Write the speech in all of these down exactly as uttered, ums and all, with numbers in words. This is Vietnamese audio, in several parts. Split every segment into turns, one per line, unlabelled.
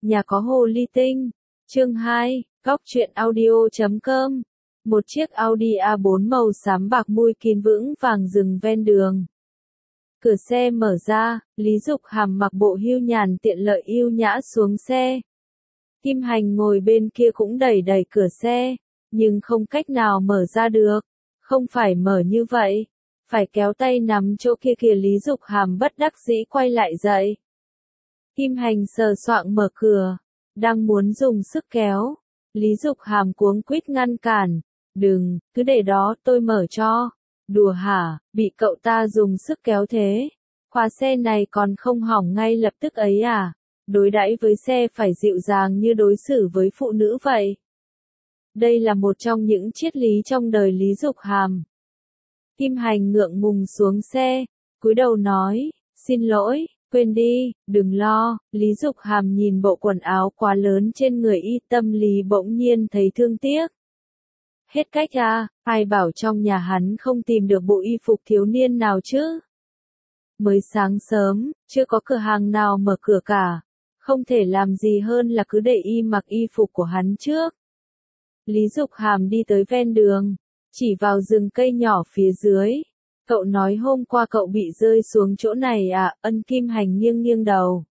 Nhà có hồ ly tinh. Chương hai, góc truyện audio chấm com. Một chiếc Audi a bốn màu xám bạc mui kín vững vàng dừng ven đường. Cửa xe mở ra, Lý Dục Hàm mặc bộ hưu nhàn tiện lợi yêu nhã xuống xe. Kim Hành ngồi bên kia cũng đẩy đẩy cửa xe, nhưng không cách nào mở ra được. Không phải mở như vậy, phải kéo tay nắm chỗ kia kìa. Lý Dục Hàm bất đắc dĩ quay lại dậy. Kim Hành sờ soạng mở cửa, đang muốn dùng sức kéo. Lý Dục Hàm cuống quýt ngăn cản. Đừng, cứ để đó tôi mở cho. Đùa hả, bị cậu ta dùng sức kéo thế. Khóa xe này còn không hỏng ngay lập tức ấy à? Đối đãi với xe phải dịu dàng như đối xử với phụ nữ vậy. Đây là một trong những triết lý trong đời Lý Dục Hàm. Kim Hành ngượng ngùng xuống xe, cúi đầu nói, xin lỗi, quên đi, đừng lo. Lý Dục Hàm nhìn bộ quần áo quá lớn trên người y, tâm lý bỗng nhiên thấy thương tiếc. Hết cách à, ai bảo trong nhà hắn không tìm được bộ y phục thiếu niên nào chứ? Mới sáng sớm, chưa có cửa hàng nào mở cửa cả. Không thể làm gì hơn là cứ để y mặc y phục của hắn trước. Lý Dục Hàm đi tới ven đường, chỉ vào rừng cây nhỏ phía dưới. Cậu nói hôm qua cậu bị rơi xuống chỗ này à? Ân Kim Hành nghiêng nghiêng đầu.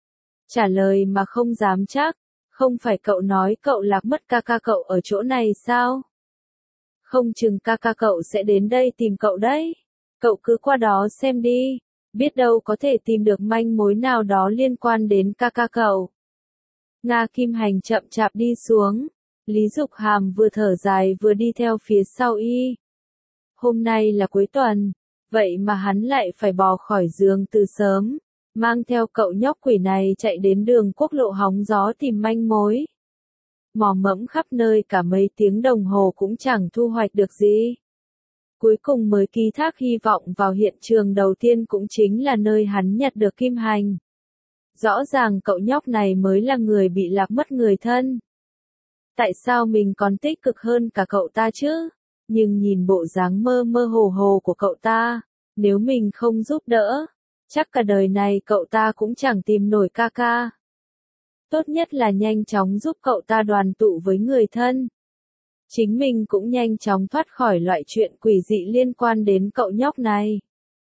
Trả lời mà không dám chắc, không phải cậu nói cậu lạc mất ca ca cậu ở chỗ này sao? Không chừng ca ca cậu sẽ đến đây tìm cậu đấy. Cậu cứ qua đó xem đi, biết đâu có thể tìm được manh mối nào đó liên quan đến ca ca cậu. Nga. Kim Hành chậm chạp đi xuống. Lý Dục Hàm vừa thở dài vừa đi theo phía sau y. Hôm nay là cuối tuần, vậy mà hắn lại phải bò khỏi giường từ sớm, mang theo cậu nhóc quỷ này chạy đến đường quốc lộ hóng gió tìm manh mối. Mò mẫm khắp nơi cả mấy tiếng đồng hồ cũng chẳng thu hoạch được gì. Cuối cùng mới ký thác hy vọng vào hiện trường đầu tiên, cũng chính là nơi hắn nhặt được Kim Hành. Rõ ràng cậu nhóc này mới là người bị lạc mất người thân. Tại sao mình còn tích cực hơn cả cậu ta chứ? Nhưng nhìn bộ dáng mơ mơ hồ hồ của cậu ta, nếu mình không giúp đỡ, chắc cả đời này cậu ta cũng chẳng tìm nổi ca ca. Tốt nhất là nhanh chóng giúp cậu ta đoàn tụ với người thân. Chính mình cũng nhanh chóng thoát khỏi loại chuyện quỷ dị liên quan đến cậu nhóc này.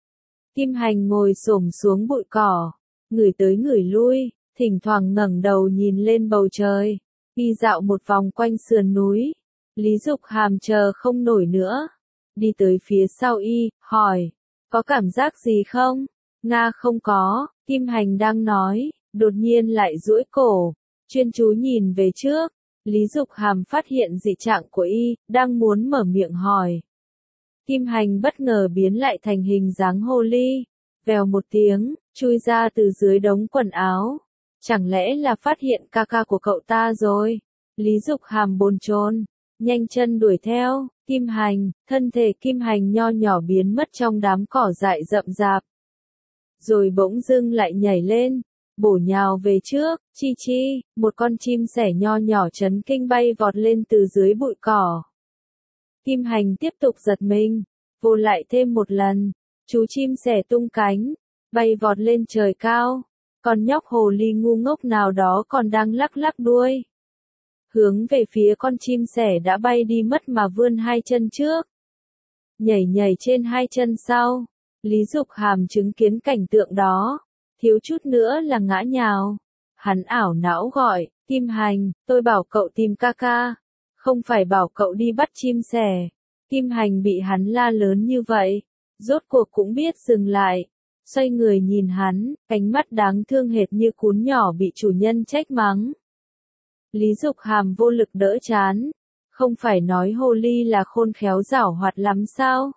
Kim Hành ngồi xổm xuống bụi cỏ, ngửi tới ngửi lui, thỉnh thoảng ngẩng đầu nhìn lên bầu trời, đi dạo một vòng quanh sườn núi. Lý Dục Hàm chờ không nổi nữa, đi tới phía sau y, hỏi, có cảm giác gì không? Nga. Không có. Kim Hành đang nói, đột nhiên lại duỗi cổ, chuyên chú nhìn về trước. Lý Dục Hàm phát hiện dị trạng của y, đang muốn mở miệng hỏi. Kim Hành bất ngờ biến lại thành hình dáng hồ ly, vèo một tiếng, chui ra từ dưới đống quần áo. Chẳng lẽ là phát hiện ca ca của cậu ta rồi? Lý Dục Hàm bồn chồn, nhanh chân đuổi theo. Kim Hành, thân thể Kim Hành nho nhỏ biến mất trong đám cỏ dại rậm rạp. Rồi bỗng dưng lại nhảy lên, bổ nhào về trước. Chi chi, một con chim sẻ nho nhỏ chấn kinh bay vọt lên từ dưới bụi cỏ. Kim Hành tiếp tục giật mình, vồ lại thêm một lần. Chú chim sẻ tung cánh, bay vọt lên trời cao. Con nhóc hồ ly ngu ngốc nào đó còn đang lắc lắc đuôi, hướng về phía con chim sẻ đã bay đi mất mà vươn hai chân trước, nhảy nhảy trên hai chân sau. Lý Dục Hàm chứng kiến cảnh tượng đó, thiếu chút nữa là ngã nhào. Hắn ảo não gọi, Kim Hành, tôi bảo cậu tìm ca ca, không phải bảo cậu đi bắt chim sẻ. Kim Hành bị hắn la lớn như vậy, rốt cuộc cũng biết dừng lại, xoay người nhìn hắn, ánh mắt đáng thương hệt như cún nhỏ bị chủ nhân trách mắng. Lý Dục Hàm vô lực đỡ chán, không phải nói hồ ly là khôn khéo giảo hoạt lắm sao?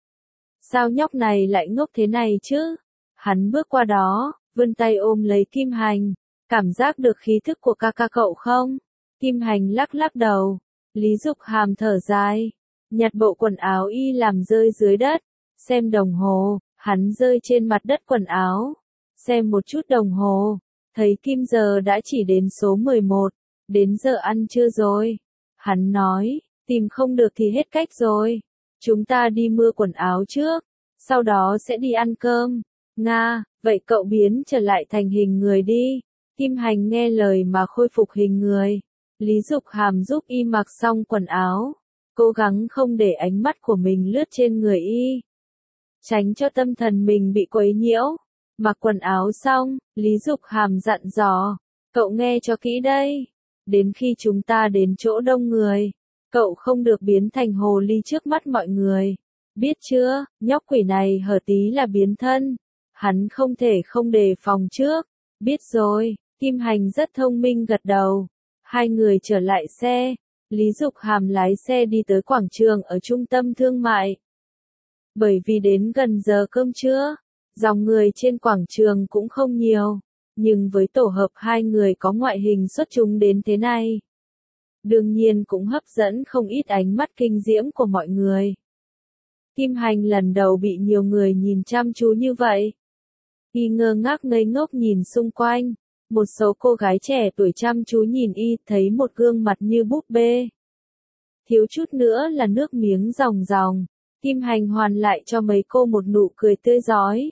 Sao nhóc này lại ngốc thế này chứ? Hắn bước qua đó, vươn tay ôm lấy Kim Hành, cảm giác được khí thức của ca ca cậu không? Kim Hành lắc lắc đầu. Lý Dục Hàm thở dài, nhặt bộ quần áo y làm rơi dưới đất, xem đồng hồ, hắn rơi trên mặt đất quần áo, xem một chút đồng hồ, thấy kim giờ đã chỉ đến số mười một, đến giờ ăn trưa rồi. Hắn nói, tìm không được thì hết cách rồi, chúng ta đi mưa quần áo trước, sau đó sẽ đi ăn cơm. Nga. Vậy cậu biến trở lại thành hình người đi, Kim Hành nghe lời mà khôi phục hình người. Lý Dục Hàm giúp y mặc xong quần áo, cố gắng không để ánh mắt của mình lướt trên người y, tránh cho tâm thần mình bị quấy nhiễu. Mặc quần áo xong, Lý Dục Hàm dặn dò, cậu nghe cho kỹ đây. Đến khi chúng ta đến chỗ đông người, cậu không được biến thành hồ ly trước mắt mọi người. Biết chưa, nhóc quỷ này hở tí là biến thân. Hắn không thể không đề phòng trước. Biết rồi, Kim Hành rất thông minh gật đầu. Hai người trở lại xe. Lý Dục Hàm lái xe đi tới quảng trường ở trung tâm thương mại. Bởi vì đến gần giờ cơm trưa, dòng người trên quảng trường cũng không nhiều. Nhưng với tổ hợp hai người có ngoại hình xuất chúng đến thế này, đương nhiên cũng hấp dẫn không ít ánh mắt kinh diễm của mọi người. Kim Hành lần đầu bị nhiều người nhìn chăm chú như vậy. Y ngơ ngác ngây ngốc nhìn xung quanh. Một số cô gái trẻ tuổi chăm chú nhìn y, thấy một gương mặt như búp bê. Thiếu chút nữa là nước miếng ròng ròng. Kim Hành hoàn lại cho mấy cô một nụ cười tươi rói,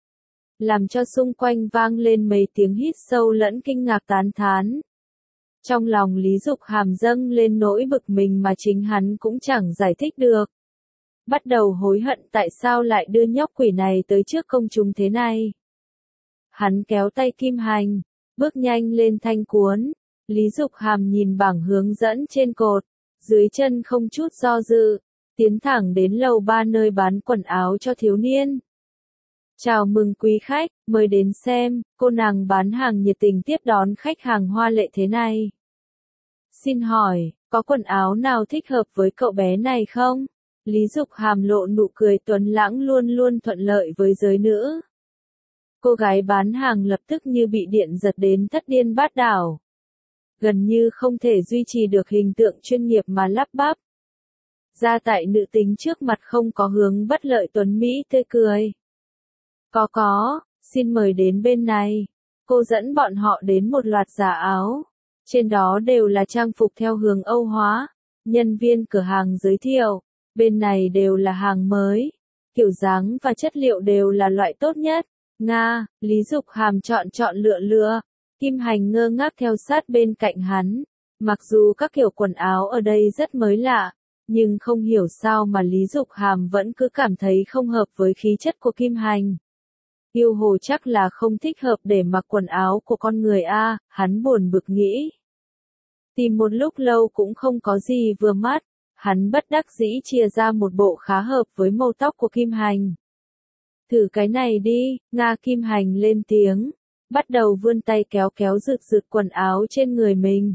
làm cho xung quanh vang lên mấy tiếng hít sâu lẫn kinh ngạc tán thán. Trong lòng Lý Dục Hàm dâng lên nỗi bực mình mà chính hắn cũng chẳng giải thích được. Bắt đầu hối hận tại sao lại đưa nhóc quỷ này tới trước công chúng thế này. Hắn kéo tay Kim Hành, bước nhanh lên thanh cuốn. Lý Dục Hàm nhìn bảng hướng dẫn trên cột, dưới chân không chút do dự, tiến thẳng đến lầu ba nơi bán quần áo cho thiếu niên. Chào mừng quý khách, mời đến xem. Cô nàng bán hàng nhiệt tình tiếp đón khách hàng hoa lệ thế này. Xin hỏi, có quần áo nào thích hợp với cậu bé này không? Lý Dục Hàm lộ nụ cười tuấn lãng luôn luôn thuận lợi với giới nữ. Cô gái bán hàng lập tức như bị điện giật đến thất điên bát đảo. Gần như không thể duy trì được hình tượng chuyên nghiệp mà lắp bắp. Ra tại nữ tính trước mặt không có hướng bất lợi tuấn Mỹ tươi cười. Có có, xin mời đến bên này. Cô dẫn bọn họ đến một loạt giả áo. Trên đó đều là trang phục theo hướng Âu hóa. Nhân viên cửa hàng giới thiệu, bên này đều là hàng mới. Kiểu dáng và chất liệu đều là loại tốt nhất. Nga, Lý Dục Hàm chọn chọn lựa lựa. Kim Hành ngơ ngác theo sát bên cạnh hắn. Mặc dù các kiểu quần áo ở đây rất mới lạ, nhưng không hiểu sao mà Lý Dục Hàm vẫn cứ cảm thấy không hợp với khí chất của Kim Hành. Yêu hồ chắc là không thích hợp để mặc quần áo của con người a, hắn buồn bực nghĩ. Tìm một lúc lâu cũng không có gì vừa mắt, hắn bất đắc dĩ chia ra một bộ khá hợp với màu tóc của Kim Hành. Thử cái này đi, Nga. Kim Hành lên tiếng, bắt đầu vươn tay kéo kéo rực rực quần áo trên người mình.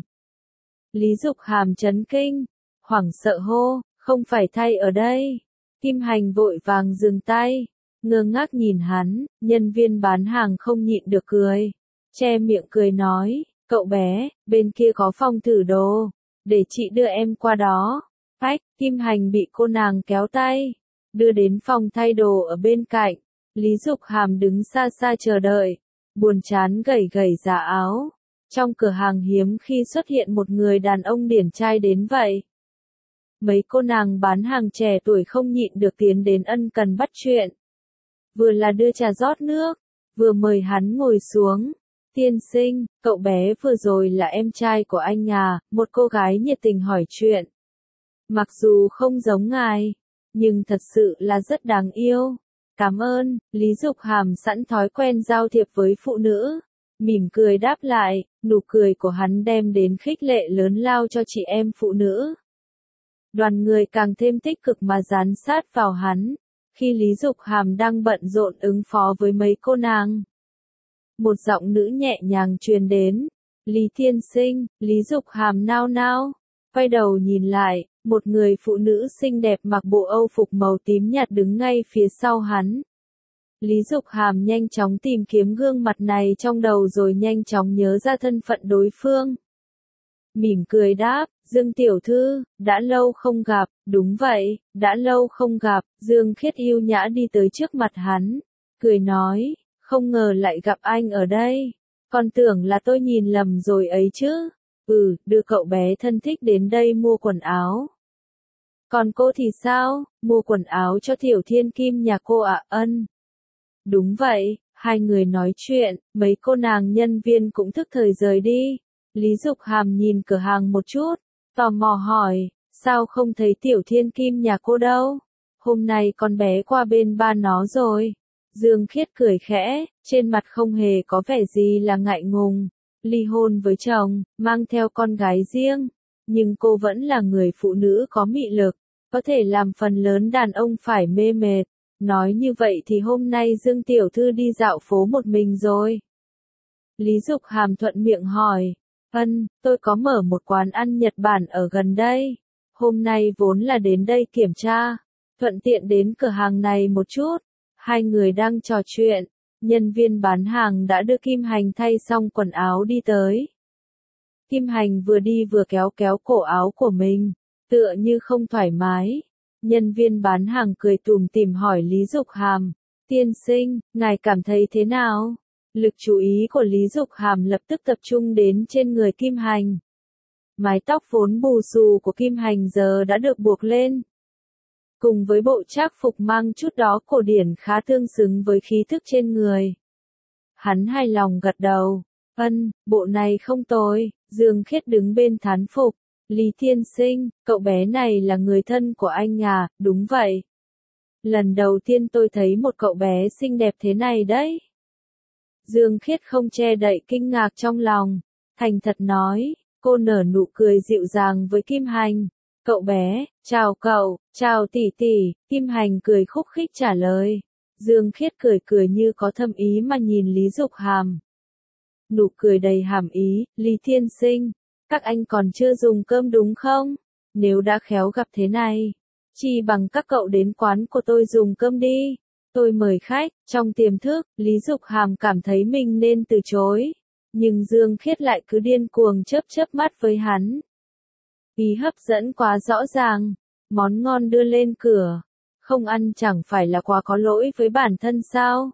Lý Dục Hàm chấn kinh, hoảng sợ hô, không phải thay ở đây. Kim Hành vội vàng dừng tay, ngơ ngác nhìn hắn. Nhân viên bán hàng không nhịn được cười, che miệng cười nói, cậu bé, bên kia có phòng thử đồ, để chị đưa em qua đó. Phách, Kim Hành bị cô nàng kéo tay, đưa đến phòng thay đồ ở bên cạnh. Lý Dục Hàm đứng xa xa chờ đợi, buồn chán gẩy gẩy giả áo. Trong cửa hàng hiếm khi xuất hiện một người đàn ông điển trai đến vậy. Mấy cô nàng bán hàng trẻ tuổi không nhịn được tiến đến ân cần bắt chuyện. Vừa là đưa trà rót nước, vừa mời hắn ngồi xuống. Tiên sinh, cậu bé vừa rồi là em trai của anh à? Một cô gái nhiệt tình hỏi chuyện. Mặc dù không giống ngài, nhưng thật sự là rất đáng yêu. Cảm ơn. Lý Dục Hàm sẵn thói quen giao thiệp với phụ nữ, mỉm cười đáp lại. Nụ cười của hắn đem đến khích lệ lớn lao cho chị em phụ nữ. Đoàn người càng thêm tích cực mà dán sát vào hắn. Khi Lý Dục Hàm đang bận rộn ứng phó với mấy cô nàng, một giọng nữ nhẹ nhàng truyền đến. Lý tiên sinh. Lý Dục Hàm nao nao, quay đầu nhìn lại, một người phụ nữ xinh đẹp mặc bộ âu phục màu tím nhạt đứng ngay phía sau hắn. Lý Dục Hàm nhanh chóng tìm kiếm gương mặt này trong đầu rồi nhanh chóng nhớ ra thân phận đối phương. Mỉm cười đáp, Dương tiểu thư, đã lâu không gặp. Đúng vậy, đã lâu không gặp. Dương Khiết yêu nhã đi tới trước mặt hắn, cười nói, không ngờ lại gặp anh ở đây. Còn tưởng là tôi nhìn lầm rồi ấy chứ. Ừ, đưa cậu bé thân thích đến đây mua quần áo. Còn cô thì sao? Mua quần áo cho Tiểu Thiên Kim nhà cô ạ. Ân. Đúng vậy, Hai người nói chuyện, mấy cô nàng nhân viên cũng thức thời rời đi. Lý Dục Hàm nhìn cửa hàng một chút, tò mò hỏi, sao không thấy Tiểu Thiên Kim nhà cô đâu? Hôm nay con bé qua bên ba nó rồi. Dương Khiết cười khẽ, trên mặt không hề có vẻ gì là ngại ngùng. Ly hôn với chồng, mang theo con gái riêng. Nhưng cô vẫn là người phụ nữ có mị lực, có thể làm phần lớn đàn ông phải mê mệt. Nói như vậy thì hôm nay Dương Tiểu Thư đi dạo phố một mình rồi. Lý Dục Hàm thuận miệng hỏi, ân, tôi có mở một quán ăn Nhật Bản ở gần đây. Hôm nay vốn là đến đây kiểm tra, thuận tiện đến cửa hàng này một chút. Hai người đang trò chuyện, nhân viên bán hàng đã đưa Kim Hành thay xong quần áo đi tới. Kim Hành vừa đi vừa kéo kéo cổ áo của mình, tựa như không thoải mái. Nhân viên bán hàng cười tủm tỉm hỏi Lý Dục Hàm, tiên sinh, ngài cảm thấy thế nào? Lực chú ý của Lý Dục Hàm lập tức tập trung đến trên người Kim Hành. Mái tóc vốn bù xù của Kim Hành giờ đã được buộc lên. Cùng với bộ trác phục mang chút đó cổ điển khá tương xứng với khí thức trên người. Hắn hài lòng gật đầu, ân, bộ này không tồi. Dương Khiết đứng bên thán phục. Lý tiên sinh, cậu bé này là người thân của anh à? Đúng vậy. Lần đầu tiên tôi thấy một cậu bé xinh đẹp thế này đấy. Dương Khiết không che đậy kinh ngạc trong lòng, thành thật nói, cô nở nụ cười dịu dàng với Kim Hành. Cậu bé, chào cậu, chào tỷ tỷ. Kim Hành cười khúc khích trả lời. Dương Khiết cười cười như có thâm ý mà nhìn Lý Dục Hàm. Nụ cười đầy hàm ý, Lý tiên sinh, các anh còn chưa dùng cơm đúng không? Nếu đã khéo gặp thế này, chi bằng các cậu đến quán của tôi dùng cơm đi. Tôi mời khách. Trong tiềm thức, Lý Dục Hàm cảm thấy mình nên từ chối. Nhưng Dương Khiết lại cứ điên cuồng chớp chớp mắt với hắn. Ý hấp dẫn quá rõ ràng. Món ngon đưa lên cửa. Không ăn chẳng phải là quá có lỗi với bản thân sao?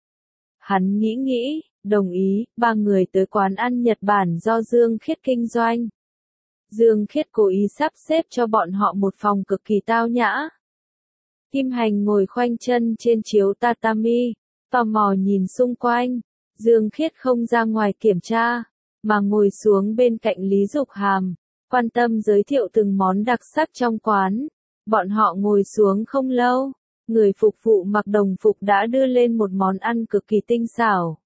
Hắn nghĩ nghĩ, đồng ý, ba người tới quán ăn Nhật Bản do Dương Khiết kinh doanh. Dương Khiết cố ý sắp xếp cho bọn họ một phòng cực kỳ tao nhã. Kim Hành ngồi khoanh chân trên chiếu tatami, tò mò nhìn xung quanh. Dương Khiết không ra ngoài kiểm tra, mà ngồi xuống bên cạnh Lý Dục Hàm, quan tâm giới thiệu từng món đặc sắc trong quán. Bọn họ ngồi xuống không lâu, người phục vụ mặc đồng phục đã đưa lên một món ăn cực kỳ tinh xảo.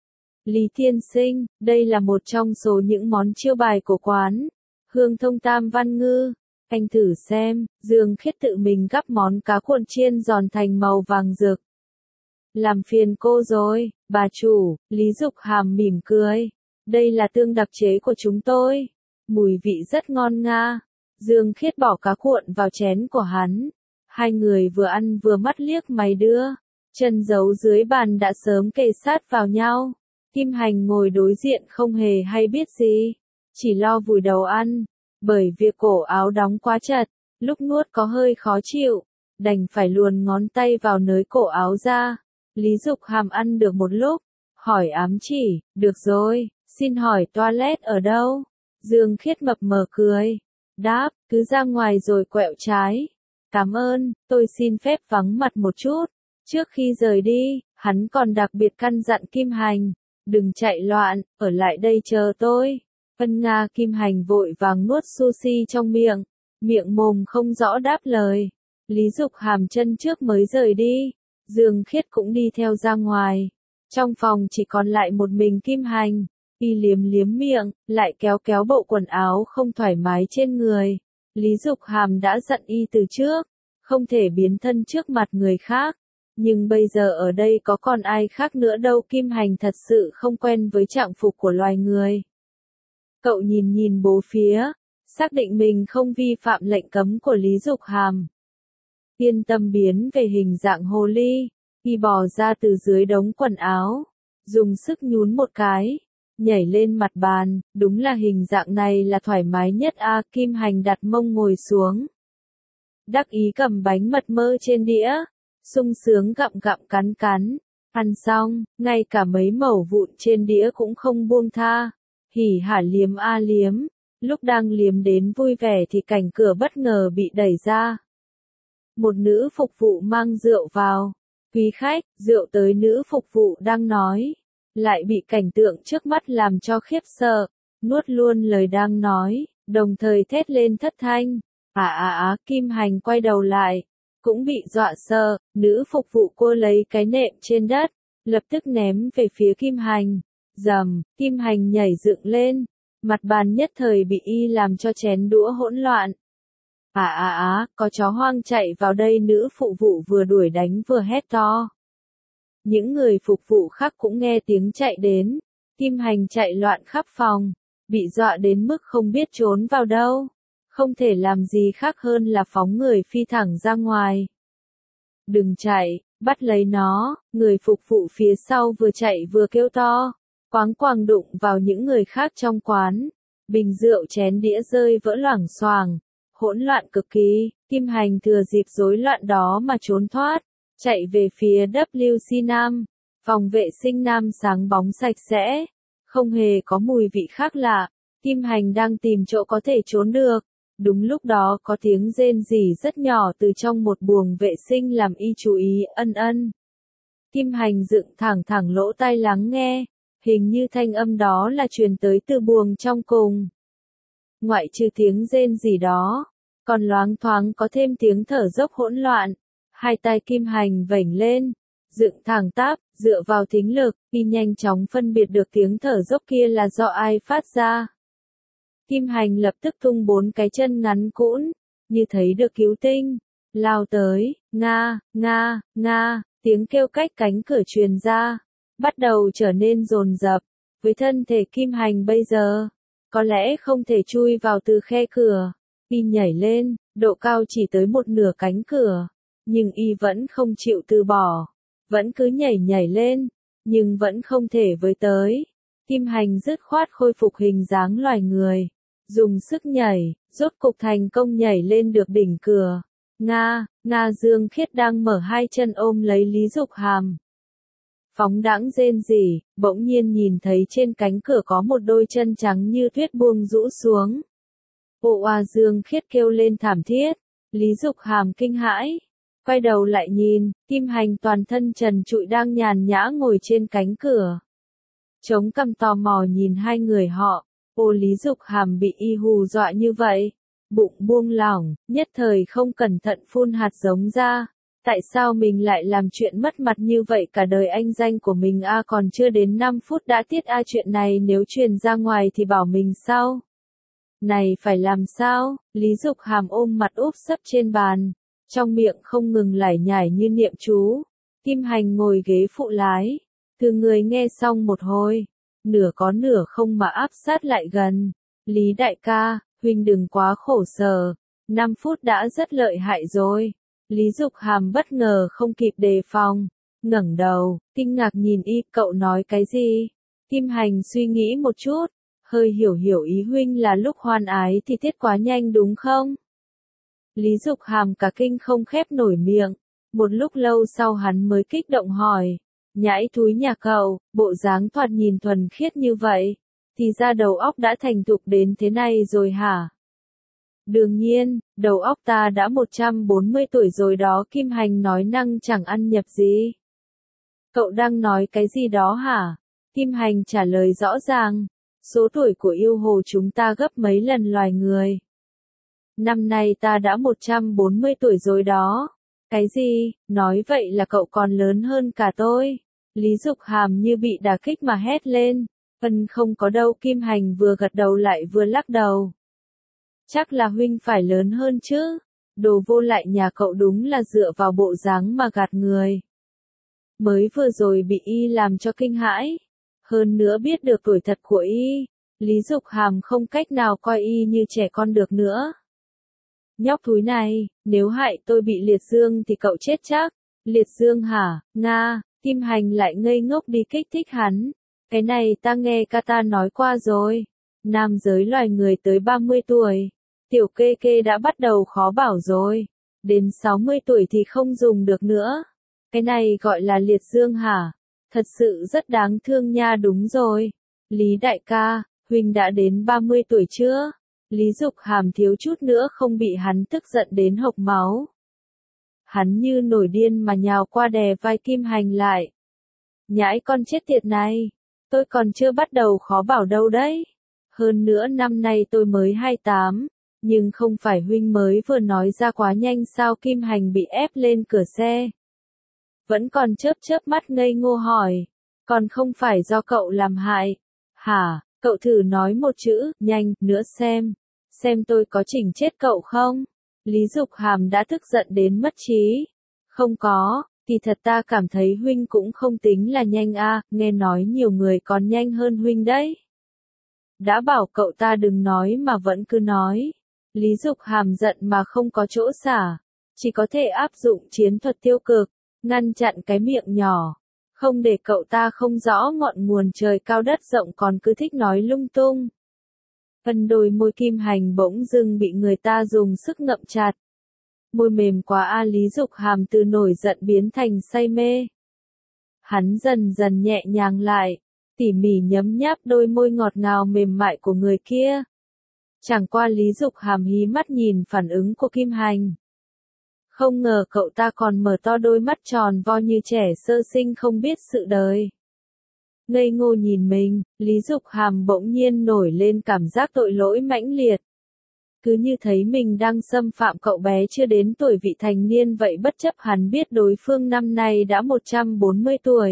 Lý tiên sinh, đây là một trong số những món chiêu bài của quán. Hương thông tam văn ngư. Anh thử xem. Dương Khiết tự mình gắp món cá cuộn chiên giòn thành màu vàng rực. Làm phiền cô rồi, bà chủ. Lý Dục Hàm mỉm cười. Đây là tương đặc chế của chúng tôi. Mùi vị rất ngon nga. Dương Khiết bỏ cá cuộn vào chén của hắn. Hai người vừa ăn vừa mắt liếc mày đưa. Chân giấu dưới bàn đã sớm kề sát vào nhau. Kim Hành ngồi đối diện không hề hay biết gì. Chỉ lo vùi đầu ăn. Bởi việc cổ áo đóng quá chặt, lúc nuốt có hơi khó chịu. Đành phải luồn ngón tay vào nới cổ áo ra. Lý Dục Hàm ăn được một lúc. Hỏi ám chỉ, được rồi, xin hỏi toilet ở đâu? Dương Khiết mập mờ cười. Đáp, cứ ra ngoài rồi quẹo trái. Cảm ơn, tôi xin phép vắng mặt một chút. Trước khi rời đi, hắn còn đặc biệt căn dặn Kim Hành. Đừng chạy loạn, ở lại đây chờ tôi. Ân nga. Kim Hành vội vàng nuốt sushi trong miệng. Miệng mồm không rõ đáp lời. Lý Dục Hàm chân trước mới rời đi. Dương Khiết cũng đi theo ra ngoài. Trong phòng chỉ còn lại một mình Kim Hành. Y liếm liếm miệng, lại kéo kéo bộ quần áo không thoải mái trên người. Lý Dục Hàm đã dặn y từ trước, không thể biến thân trước mặt người khác. Nhưng bây giờ ở đây có còn ai khác nữa đâu. Kim Hành thật sự không quen với trạng phục của loài người. Cậu nhìn nhìn bốn phía, xác định mình không vi phạm lệnh cấm của Lý Dục Hàm. Yên tâm biến về hình dạng hồ ly, y bò ra từ dưới đống quần áo, dùng sức nhún một cái, nhảy lên mặt bàn, đúng là hình dạng này là thoải mái nhất a. À, Kim Hành đặt mông ngồi xuống. Đắc ý cầm bánh mật mơ trên đĩa, sung sướng gặm gặm cắn cắn. Ăn xong, ngay cả mấy mẩu vụn trên đĩa cũng không buông tha. Hỉ hả liếm a liếm. Lúc đang liếm đến vui vẻ thì cảnh cửa bất ngờ bị đẩy ra. Một nữ phục vụ mang rượu vào. Quý khách, rượu tới, nữ phục vụ đang nói. Lại bị cảnh tượng trước mắt làm cho khiếp sợ, nuốt luôn lời đang nói, đồng thời thét lên thất thanh. À à à, Kim Hành quay đầu lại, cũng bị dọa sợ, nữ phục vụ cô lấy cái nệm trên đất, lập tức ném về phía Kim Hành. Rầm, Kim Hành nhảy dựng lên, mặt bàn nhất thời bị y làm cho chén đũa hỗn loạn. À à à, có chó hoang chạy vào đây, nữ phụ vụ vừa đuổi đánh vừa hét to. Những người phục vụ khác cũng nghe tiếng chạy đến, Kim Hành chạy loạn khắp phòng, bị dọa đến mức không biết trốn vào đâu, không thể làm gì khác hơn là phóng người phi thẳng ra ngoài. Đừng chạy, bắt lấy nó, người phục vụ phía sau vừa chạy vừa kêu to, quáng quàng đụng vào những người khác trong quán, bình rượu chén đĩa rơi vỡ loảng xoảng, hỗn loạn cực kỳ. Kim Hành thừa dịp rối loạn đó mà trốn thoát, chạy về phía W C Nam, phòng vệ sinh nam sáng bóng sạch sẽ, không hề có mùi vị khác lạ. Kim Hành đang tìm chỗ có thể trốn được, đúng lúc đó có tiếng rên rỉ rất nhỏ từ trong một buồng vệ sinh làm y chú ý. Ân ân. Kim Hành dựng thẳng thẳng lỗ tai lắng nghe, hình như thanh âm đó là truyền tới từ buồng trong cùng. Ngoại trừ tiếng rên rỉ đó, còn loáng thoáng có thêm tiếng thở dốc hỗn loạn. Hai tay Kim Hành vểnh lên, dựng thẳng tắp, dựa vào thính lực, y nhanh chóng phân biệt được tiếng thở dốc kia là do ai phát ra. Kim Hành lập tức tung bốn cái chân ngắn cũn, như thấy được cứu tinh, lao tới. Nga, nga, nga, tiếng kêu cách cánh cửa truyền ra, bắt đầu trở nên dồn dập. Với thân thể Kim Hành bây giờ, có lẽ không thể chui vào từ khe cửa. Y nhảy lên, độ cao chỉ tới một nửa cánh cửa, nhưng y vẫn không chịu từ bỏ, vẫn cứ nhảy nhảy lên, nhưng vẫn không thể với tới. Kim Hành dứt khoát khôi phục hình dáng loài người, dùng sức nhảy, rốt cục thành công nhảy lên được đỉnh cửa. Nga, Nga Dương Khiết đang mở hai chân ôm lấy Lý Dục Hàm. Phóng đãng rên rỉ, bỗng nhiên nhìn thấy trên cánh cửa có một đôi chân trắng như tuyết buông rũ xuống. Ô oa, Dương Khiết kêu lên thảm thiết, Lý Dục Hàm kinh hãi, quay đầu lại nhìn, Kim Hành toàn thân trần trụi đang nhàn nhã ngồi trên cánh cửa. Chống cằm tò mò nhìn hai người họ, ô Lý Dục Hàm bị y hù dọa như vậy, bụng buông lỏng, nhất thời không cẩn thận phun hạt giống ra. Tại sao mình lại làm chuyện mất mặt như vậy, cả đời anh danh của mình a, còn chưa đến năm phút đã tiết a, chuyện này nếu truyền ra ngoài thì bảo mình sao? Này phải làm sao? Lý Dục Hàm ôm mặt úp sấp trên bàn, trong miệng không ngừng lải nhải như niệm chú. Kim Hành ngồi ghế phụ lái, từ người nghe xong một hồi, nửa có nửa không mà áp sát lại gần. Lý đại ca, huynh đừng quá khổ sở, năm phút đã rất lợi hại rồi. Lý Dục Hàm bất ngờ không kịp đề phòng, ngẩng đầu, kinh ngạc nhìn y, cậu nói cái gì? Kim Hành suy nghĩ một chút, hơi hiểu hiểu ý huynh là lúc hoan ái thì tiết quá nhanh đúng không? Lý Dục Hàm cả kinh không khép nổi miệng, một lúc lâu sau hắn mới kích động hỏi, nhãi thúi nhà cậu, bộ dáng thoạt nhìn thuần khiết như vậy, thì ra đầu óc đã thành thục đến thế này rồi hả? Đương nhiên, đầu óc ta đã một trăm bốn mươi tuổi rồi đó. Kim Hành nói năng chẳng ăn nhập gì. Cậu đang nói cái gì đó hả? Kim Hành trả lời rõ ràng, số tuổi của yêu hồ chúng ta gấp mấy lần loài người. Năm nay ta đã một trăm bốn mươi tuổi rồi đó. Cái gì, nói vậy là cậu còn lớn hơn cả tôi. Lý Dục Hàm như bị đả kích mà hét lên. Ân không có đâu. Kim Hành vừa gật đầu lại vừa lắc đầu. Chắc là huynh phải lớn hơn chứ. Đồ vô lại nhà cậu đúng là dựa vào bộ dáng mà gạt người. Mới vừa rồi bị y làm cho kinh hãi. Hơn nữa biết được tuổi thật của y. Lý Dục Hàm không cách nào coi y như trẻ con được nữa. Nhóc thúi này, nếu hại tôi bị liệt dương thì cậu chết chắc. Liệt dương hả? Nga, Kim Hành lại ngây ngốc đi kích thích hắn. Cái này ta nghe ca ta nói qua rồi. Nam giới loài người tới ba mươi tuổi. Tiểu kê kê đã bắt đầu khó bảo rồi. Đến sáu mươi tuổi thì không dùng được nữa. Cái này gọi là liệt dương hả? Thật sự rất đáng thương nha. Đúng rồi. Lý đại ca, huynh đã đến ba mươi tuổi chưa? Lý Dục Hàm thiếu chút nữa không bị hắn tức giận đến hộc máu. Hắn như nổi điên mà nhào qua đè vai Kim Hành lại. Nhãi con chết tiệt này, tôi còn chưa bắt đầu khó bảo đâu đấy. Hơn nữa năm nay tôi mới hai mươi tám, nhưng không phải huynh mới vừa nói ra quá nhanh sao? Kim Hành bị ép lên cửa xe. Vẫn còn chớp chớp mắt ngây ngô hỏi, còn không phải do cậu làm hại, hả? Cậu thử nói một chữ, nhanh, nữa xem, xem tôi có chỉnh chết cậu không? Lý Dục Hàm đã tức giận đến mất trí. Không có, kỳ thật ta cảm thấy huynh cũng không tính là nhanh a, nghe nói nhiều người còn nhanh hơn huynh đấy. Đã bảo cậu ta đừng nói mà vẫn cứ nói. Lý Dục Hàm giận mà không có chỗ xả, chỉ có thể áp dụng chiến thuật tiêu cực, ngăn chặn cái miệng nhỏ, không để cậu ta không rõ ngọn nguồn trời cao đất rộng còn cứ thích nói lung tung. Phần đôi môi Kim Hành bỗng dưng bị người ta dùng sức ngậm chặt. Môi mềm quá a, Lý Dục Hàm từ nổi giận biến thành say mê. Hắn dần dần nhẹ nhàng lại, tỉ mỉ nhấm nháp đôi môi ngọt ngào mềm mại của người kia. Chẳng qua Lý Dục Hàm hí mắt nhìn phản ứng của Kim Hành. Không ngờ cậu ta còn mở to đôi mắt tròn vo như trẻ sơ sinh không biết sự đời. Ngây ngô nhìn mình, Lý Dục Hàm bỗng nhiên nổi lên cảm giác tội lỗi mãnh liệt. Cứ như thấy mình đang xâm phạm cậu bé chưa đến tuổi vị thành niên vậy, bất chấp hắn biết đối phương năm nay đã một trăm bốn mươi tuổi.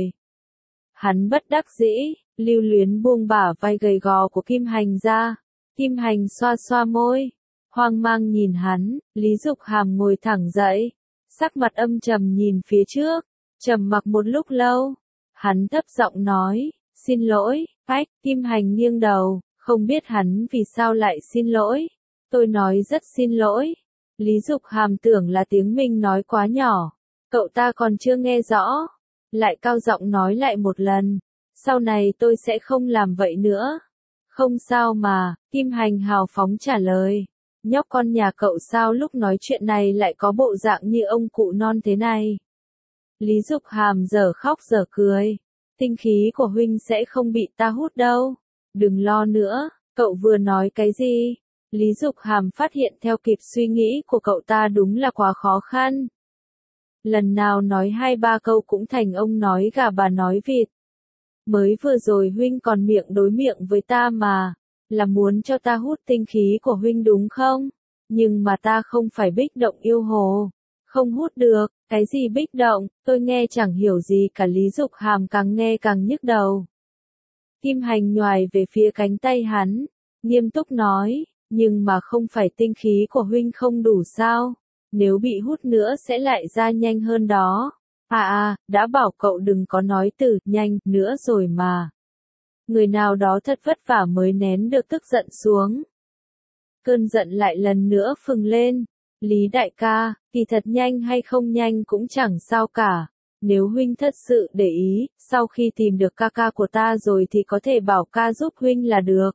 Hắn bất đắc dĩ, lưu luyến buông bả vai gầy gò của Kim Hành ra. Kim Hành xoa xoa môi, hoang mang nhìn hắn. Lý Dục Hàm ngồi thẳng dậy, sắc mặt âm trầm nhìn phía trước, trầm mặc một lúc lâu. Hắn thấp giọng nói, xin lỗi, phách. Kim Hành nghiêng đầu, không biết hắn vì sao lại xin lỗi. Tôi nói rất xin lỗi. Lý Dục Hàm tưởng là tiếng mình nói quá nhỏ, cậu ta còn chưa nghe rõ, lại cao giọng nói lại một lần, sau này tôi sẽ không làm vậy nữa. Không sao mà, Kim Hành hào phóng trả lời. Nhóc con nhà cậu sao lúc nói chuyện này lại có bộ dạng như ông cụ non thế này? Lý Dục Hàm giờ khóc giờ cười. Tinh khí của huynh sẽ không bị ta hút đâu. Đừng lo nữa, cậu vừa nói cái gì? Lý Dục Hàm phát hiện theo kịp suy nghĩ của cậu ta đúng là quá khó khăn. Lần nào nói hai ba câu cũng thành ông nói gà bà nói vịt. Mới vừa rồi huynh còn miệng đối miệng với ta mà, là muốn cho ta hút tinh khí của huynh đúng không? Nhưng mà ta không phải bích động yêu hồ, không hút được. Cái gì bích động, tôi nghe chẳng hiểu gì cả. Lý Dục Hàm càng nghe càng nhức đầu. Kim Hành nhoài về phía cánh tay hắn, nghiêm túc nói, nhưng mà không phải tinh khí của huynh không đủ sao? Nếu bị hút nữa sẽ lại ra nhanh hơn đó. À à, đã bảo cậu đừng có nói từ nhanh nữa rồi mà. Người nào đó thật vất vả mới nén được tức giận xuống. Cơn giận lại lần nữa phừng lên. Lý đại ca, kỳ thật nhanh hay không nhanh cũng chẳng sao cả. Nếu huynh thật sự để ý, sau khi tìm được ca ca của ta rồi thì có thể bảo ca giúp huynh là được.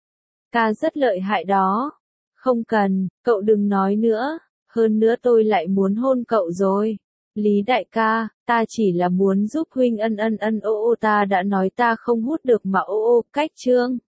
Ca rất lợi hại đó. Không cần, cậu đừng nói nữa. Hơn nữa tôi lại muốn hôn cậu rồi. Lý đại ca, ta chỉ là muốn giúp huynh ân ân ân ô ô, ta đã nói ta không hút được mà ô ô. Cách chương